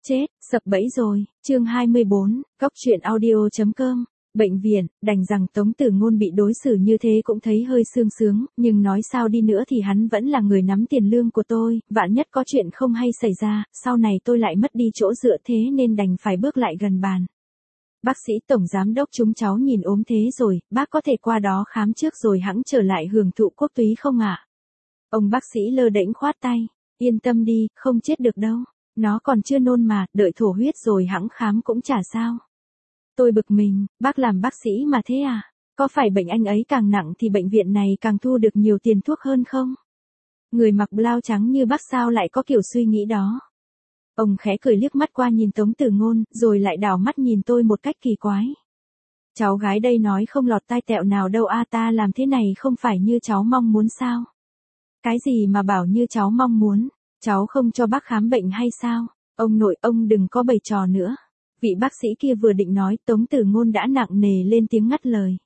Chết, sập bẫy rồi, chương 24, Cóc truyện audio.com. Bệnh viện, đành rằng Tống Tử Ngôn bị đối xử như thế cũng thấy hơi sương sướng, nhưng nói sao đi nữa thì hắn vẫn là người nắm tiền lương của tôi, vạn nhất có chuyện không hay xảy ra, sau này tôi lại mất đi chỗ dựa thế nên đành phải bước lại gần bàn. Bác sĩ tổng giám đốc chúng cháu nhìn ốm thế rồi, bác có thể qua đó khám trước rồi hẵng trở lại hưởng thụ quốc túy không ạ? Ông bác sĩ lơ đễnh khoát tay, yên tâm đi, không chết được đâu. Nó còn chưa nôn mà, đợi thổ huyết rồi hẵng khám cũng chả sao. Tôi bực mình, bác làm bác sĩ mà thế à? Có phải bệnh anh ấy càng nặng thì bệnh viện này càng thu được nhiều tiền thuốc hơn không? Người mặc blau trắng như bác sao lại có kiểu suy nghĩ đó? Ông khẽ cười liếc mắt qua nhìn Tống Tử Ngôn, rồi lại đảo mắt nhìn tôi một cách kỳ quái. Cháu gái đây nói không lọt tai tẹo nào đâu a, ta làm thế này không phải như cháu mong muốn sao? Cái gì mà bảo như cháu mong muốn? Cháu không cho bác khám bệnh hay sao? Ông nội, ông đừng có bày trò nữa. Vị bác sĩ kia vừa định nói, Tống Tử Ngôn đã nặng nề lên tiếng ngắt lời.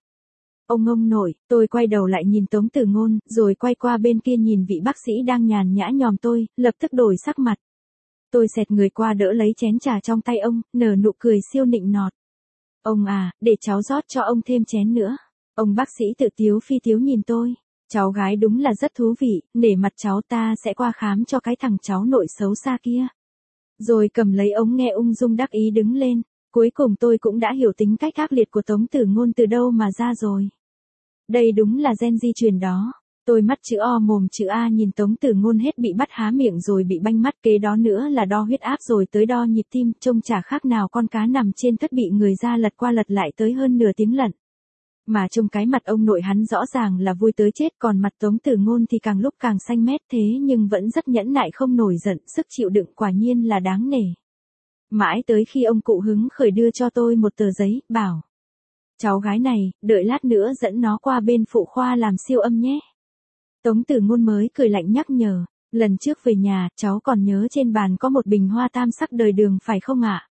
Ông nội, tôi quay đầu lại nhìn Tống Tử Ngôn, rồi quay qua bên kia nhìn vị bác sĩ đang nhàn nhã nhòm tôi, lập tức đổi sắc mặt. Tôi xẹt người qua đỡ lấy chén trà trong tay ông, nở nụ cười siêu nịnh nọt. Ông à, để cháu rót cho ông thêm chén nữa. Ông bác sĩ tự tiếu phi tiếu nhìn tôi. Cháu gái đúng là rất thú vị, nể mặt cháu ta sẽ qua khám cho cái thằng cháu nội xấu xa kia. Rồi cầm lấy ống nghe ung dung đắc ý đứng lên, cuối cùng tôi cũng đã hiểu tính cách ác liệt của Tống Tử Ngôn từ đâu mà ra rồi. Đây đúng là gen di truyền đó. Tôi mắt chữ O mồm chữ A nhìn Tống Tử Ngôn hết bị bắt há miệng rồi bị banh mắt, kế đó nữa là đo huyết áp rồi tới đo nhịp tim, trông chả khác nào con cá nằm trên thất bị người ra lật qua lật lại tới hơn nửa tiếng lận. Mà trong cái mặt ông nội hắn rõ ràng là vui tới chết, còn mặt Tống Tử Ngôn thì càng lúc càng xanh mét, thế nhưng vẫn rất nhẫn nại không nổi giận, sức chịu đựng quả nhiên là đáng nể. Mãi tới khi ông cụ hứng khởi đưa cho tôi một tờ giấy, bảo. Cháu gái này, đợi lát nữa dẫn nó qua bên phụ khoa làm siêu âm nhé. Tống Tử Ngôn mới cười lạnh nhắc nhở, lần trước về nhà, cháu còn nhớ trên bàn có một bình hoa tam sắc đời đường phải không ạ?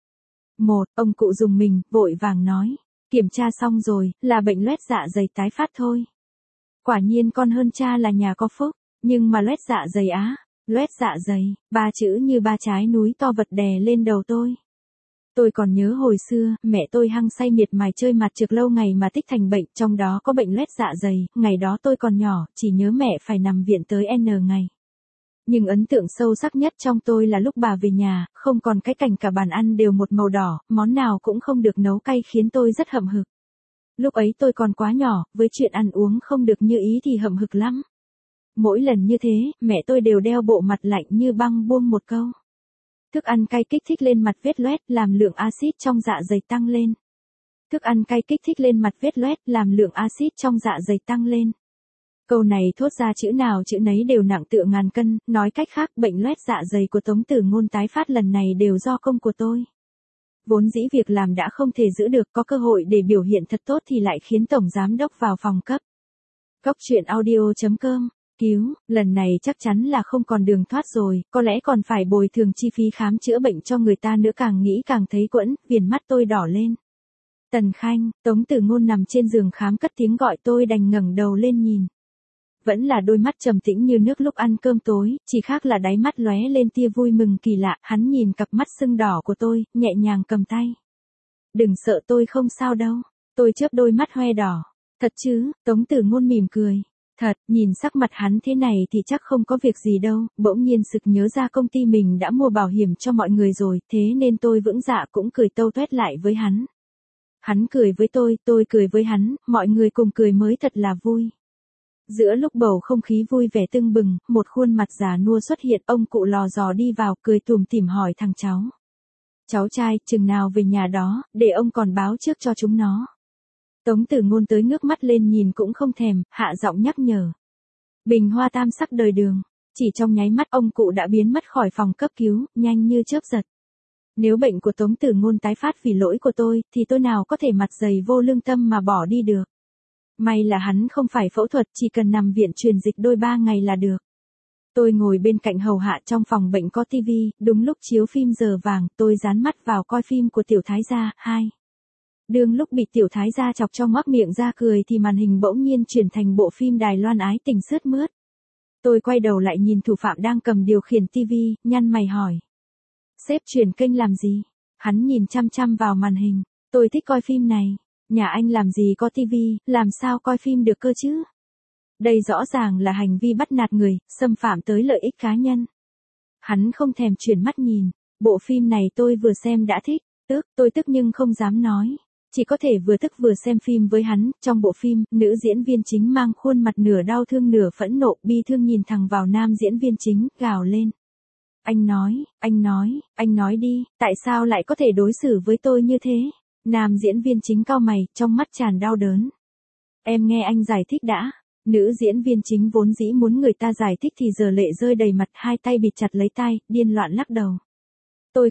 Ông cụ dùng mình, vội vàng nói. Kiểm tra xong rồi, là bệnh loét dạ dày tái phát thôi. Quả nhiên con hơn cha là nhà có phúc, nhưng mà loét dạ dày á, loét dạ dày, ba chữ như ba trái núi to vật đè lên đầu tôi. Tôi còn nhớ hồi xưa, mẹ tôi hăng say miệt mài chơi mặt trược lâu ngày mà tích thành bệnh, trong đó có bệnh loét dạ dày, ngày đó tôi còn nhỏ, chỉ nhớ mẹ phải nằm viện tới N ngày. Nhưng ấn tượng sâu sắc nhất trong tôi là lúc bà về nhà, không còn cái cảnh cả bàn ăn đều một màu đỏ, món nào cũng không được nấu cay khiến tôi rất hậm hực. Lúc ấy tôi còn quá nhỏ, với chuyện ăn uống không được như ý thì hậm hực lắm. Mỗi lần như thế, mẹ tôi đều đeo bộ mặt lạnh như băng buông một câu. Thức ăn cay kích thích lên mặt vết loét, làm lượng axit trong dạ dày tăng lên. Thức ăn cay kích thích lên mặt vết loét, làm lượng axit trong dạ dày tăng lên. Câu này thốt ra chữ nào chữ nấy đều nặng tựa ngàn cân, nói cách khác bệnh loét dạ dày của Tống Tử Ngôn tái phát lần này đều do công của tôi. Vốn dĩ việc làm đã không thể giữ được, có cơ hội để biểu hiện thật tốt thì lại khiến Tổng Giám Đốc vào phòng cấp. Cóc truyện audio.com, cứu, lần này chắc chắn là không còn đường thoát rồi, có lẽ còn phải bồi thường chi phí khám chữa bệnh cho người ta nữa, càng nghĩ càng thấy quẫn, viền mắt tôi đỏ lên. Tần Khanh, Tống Tử Ngôn nằm trên giường khám cất tiếng gọi tôi đành ngẩng đầu lên nhìn. Vẫn là đôi mắt trầm tĩnh như nước lúc ăn cơm tối, chỉ khác là đáy mắt lóe lên tia vui mừng kỳ lạ, hắn nhìn cặp mắt sưng đỏ của tôi, nhẹ nhàng cầm tay. Đừng sợ, tôi không sao đâu. Tôi chớp đôi mắt hoe đỏ. Thật chứ? Tống Tử Ngôn mỉm cười. Thật, nhìn sắc mặt hắn thế này thì chắc không có việc gì đâu, bỗng nhiên sực nhớ ra công ty mình đã mua bảo hiểm cho mọi người rồi, thế nên tôi vững dạ cũng cười tâu tuét lại với hắn. Hắn cười với tôi cười với hắn, mọi người cùng cười mới thật là vui. Giữa lúc bầu không khí vui vẻ tưng bừng, một khuôn mặt già nua xuất hiện, ông cụ lò dò đi vào, cười tủm tỉm hỏi thằng cháu. Cháu trai, chừng nào về nhà đó, để ông còn báo trước cho chúng nó. Tống Tử Ngôn tới ngước mắt lên nhìn cũng không thèm, hạ giọng nhắc nhở. Bình hoa tam sắc đời đường. Chỉ trong nháy mắt ông cụ đã biến mất khỏi phòng cấp cứu, nhanh như chớp giật. Nếu bệnh của Tống Tử Ngôn tái phát vì lỗi của tôi, thì tôi nào có thể mặt dày vô lương tâm mà bỏ đi được. May là hắn không phải phẫu thuật, chỉ cần nằm viện truyền dịch đôi 3 ngày là được. Tôi ngồi bên cạnh hầu hạ trong phòng bệnh có tivi, đúng lúc chiếu phim giờ vàng, tôi dán mắt vào coi phim của Tiểu Thái Gia, 2. Đương lúc bị Tiểu Thái Gia chọc cho ngoác miệng ra cười thì màn hình bỗng nhiên chuyển thành bộ phim Đài Loan ái tình sướt mướt. Tôi quay đầu lại nhìn thủ phạm đang cầm điều khiển tivi, nhăn mày hỏi. Sếp chuyển kênh làm gì? Hắn nhìn chăm chăm vào màn hình. Tôi thích coi phim này. Nhà anh làm gì có tivi, làm sao coi phim được cơ chứ? Đây rõ ràng là hành vi bắt nạt người, xâm phạm tới lợi ích cá nhân. Hắn không thèm chuyển mắt nhìn. Bộ phim này tôi vừa xem đã thích. Tôi tức nhưng không dám nói. Chỉ có thể vừa tức vừa xem phim với hắn. Trong bộ phim, nữ diễn viên chính mang khuôn mặt nửa đau thương nửa phẫn nộ, bi thương nhìn thẳng vào nam diễn viên chính, gào lên. Anh nói đi, tại sao lại có thể đối xử với tôi như thế? Nam diễn viên chính cau mày, trong mắt tràn đau đớn. Em nghe anh giải thích đã. Nữ diễn viên chính vốn dĩ muốn người ta giải thích thì giờ lệ rơi đầy mặt, hai tay bịt chặt lấy tai, điên loạn lắc đầu. Tôi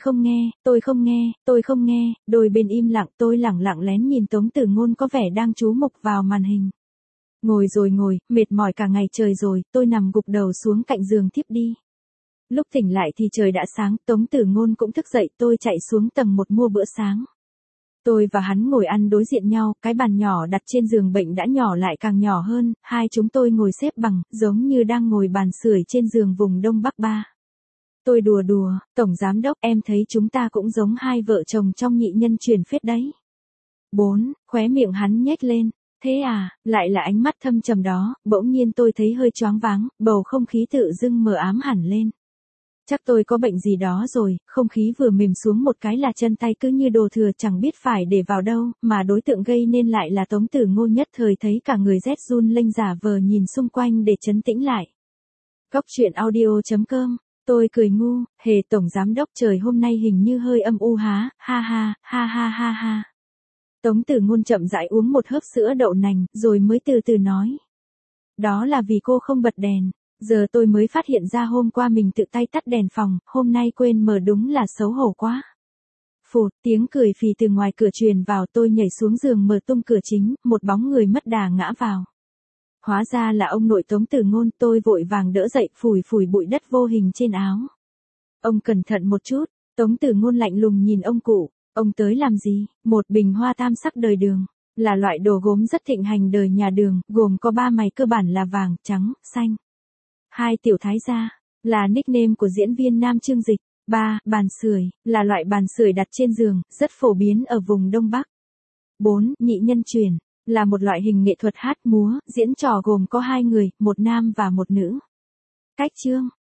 không nghe, đôi bên im lặng, tôi lẳng lặng lén nhìn Tống Tử Ngôn có vẻ đang chú mục vào màn hình. Ngồi, mệt mỏi cả ngày trời rồi, tôi nằm gục đầu xuống cạnh giường thiếp đi. Lúc tỉnh lại thì trời đã sáng, Tống Tử Ngôn cũng thức dậy, tôi chạy xuống tầng 1 mua bữa sáng. Tôi và hắn ngồi ăn đối diện nhau, cái bàn nhỏ đặt trên giường bệnh đã nhỏ lại càng nhỏ hơn, hai chúng tôi ngồi xếp bằng, giống như đang ngồi bàn sưởi trên giường vùng Đông Bắc Ba. Tôi đùa, Tổng Giám Đốc, em thấy chúng ta cũng giống hai vợ chồng trong Nhị Nhân Truyền Phết đấy. 4, khóe miệng hắn nhếch lên. Thế à, lại là ánh mắt thâm trầm đó, bỗng nhiên tôi thấy hơi choáng váng, bầu không khí tự dưng mờ ám hẳn lên. Chắc tôi có bệnh gì đó rồi, không khí vừa mềm xuống một cái là chân tay cứ như đồ thừa chẳng biết phải để vào đâu, mà đối tượng gây nên lại là Tống Tử Ngôn, nhất thời thấy cả người rét run lênh, giả vờ nhìn xung quanh để trấn tĩnh lại. Góc truyện audio.com, tôi cười ngu, hề Tổng Giám Đốc, trời hôm nay hình như hơi âm u há, ha ha. Tống Tử Ngôn chậm rãi uống một hớp sữa đậu nành, rồi mới từ từ nói. Đó là vì cô không bật đèn. Giờ tôi mới phát hiện ra hôm qua mình tự tay tắt đèn phòng, hôm nay quên mở, đúng là xấu hổ quá. Phụt, tiếng cười phì từ ngoài cửa truyền vào, tôi nhảy xuống giường mở tung cửa chính, một bóng người mất đà ngã vào. Hóa ra là ông nội Tống Tử Ngôn, tôi vội vàng đỡ dậy, phủi bụi đất vô hình trên áo. Ông cẩn thận một chút. Tống Tử Ngôn lạnh lùng nhìn ông cụ. Ông tới làm gì? Một bình hoa tam sắc đời Đường. Là loại đồ gốm rất thịnh hành đời nhà Đường, gồm có 3 mày cơ bản là vàng, trắng, xanh. 2 tiểu thái gia, là nickname của diễn viên nam Trương Dịch. 3. Bàn sưởi, là loại bàn sưởi đặt trên giường, rất phổ biến ở vùng Đông Bắc. 4. Nhị Nhân Truyền, là một loại hình nghệ thuật hát múa, diễn trò gồm có 2 người, một nam và một nữ. Cách chương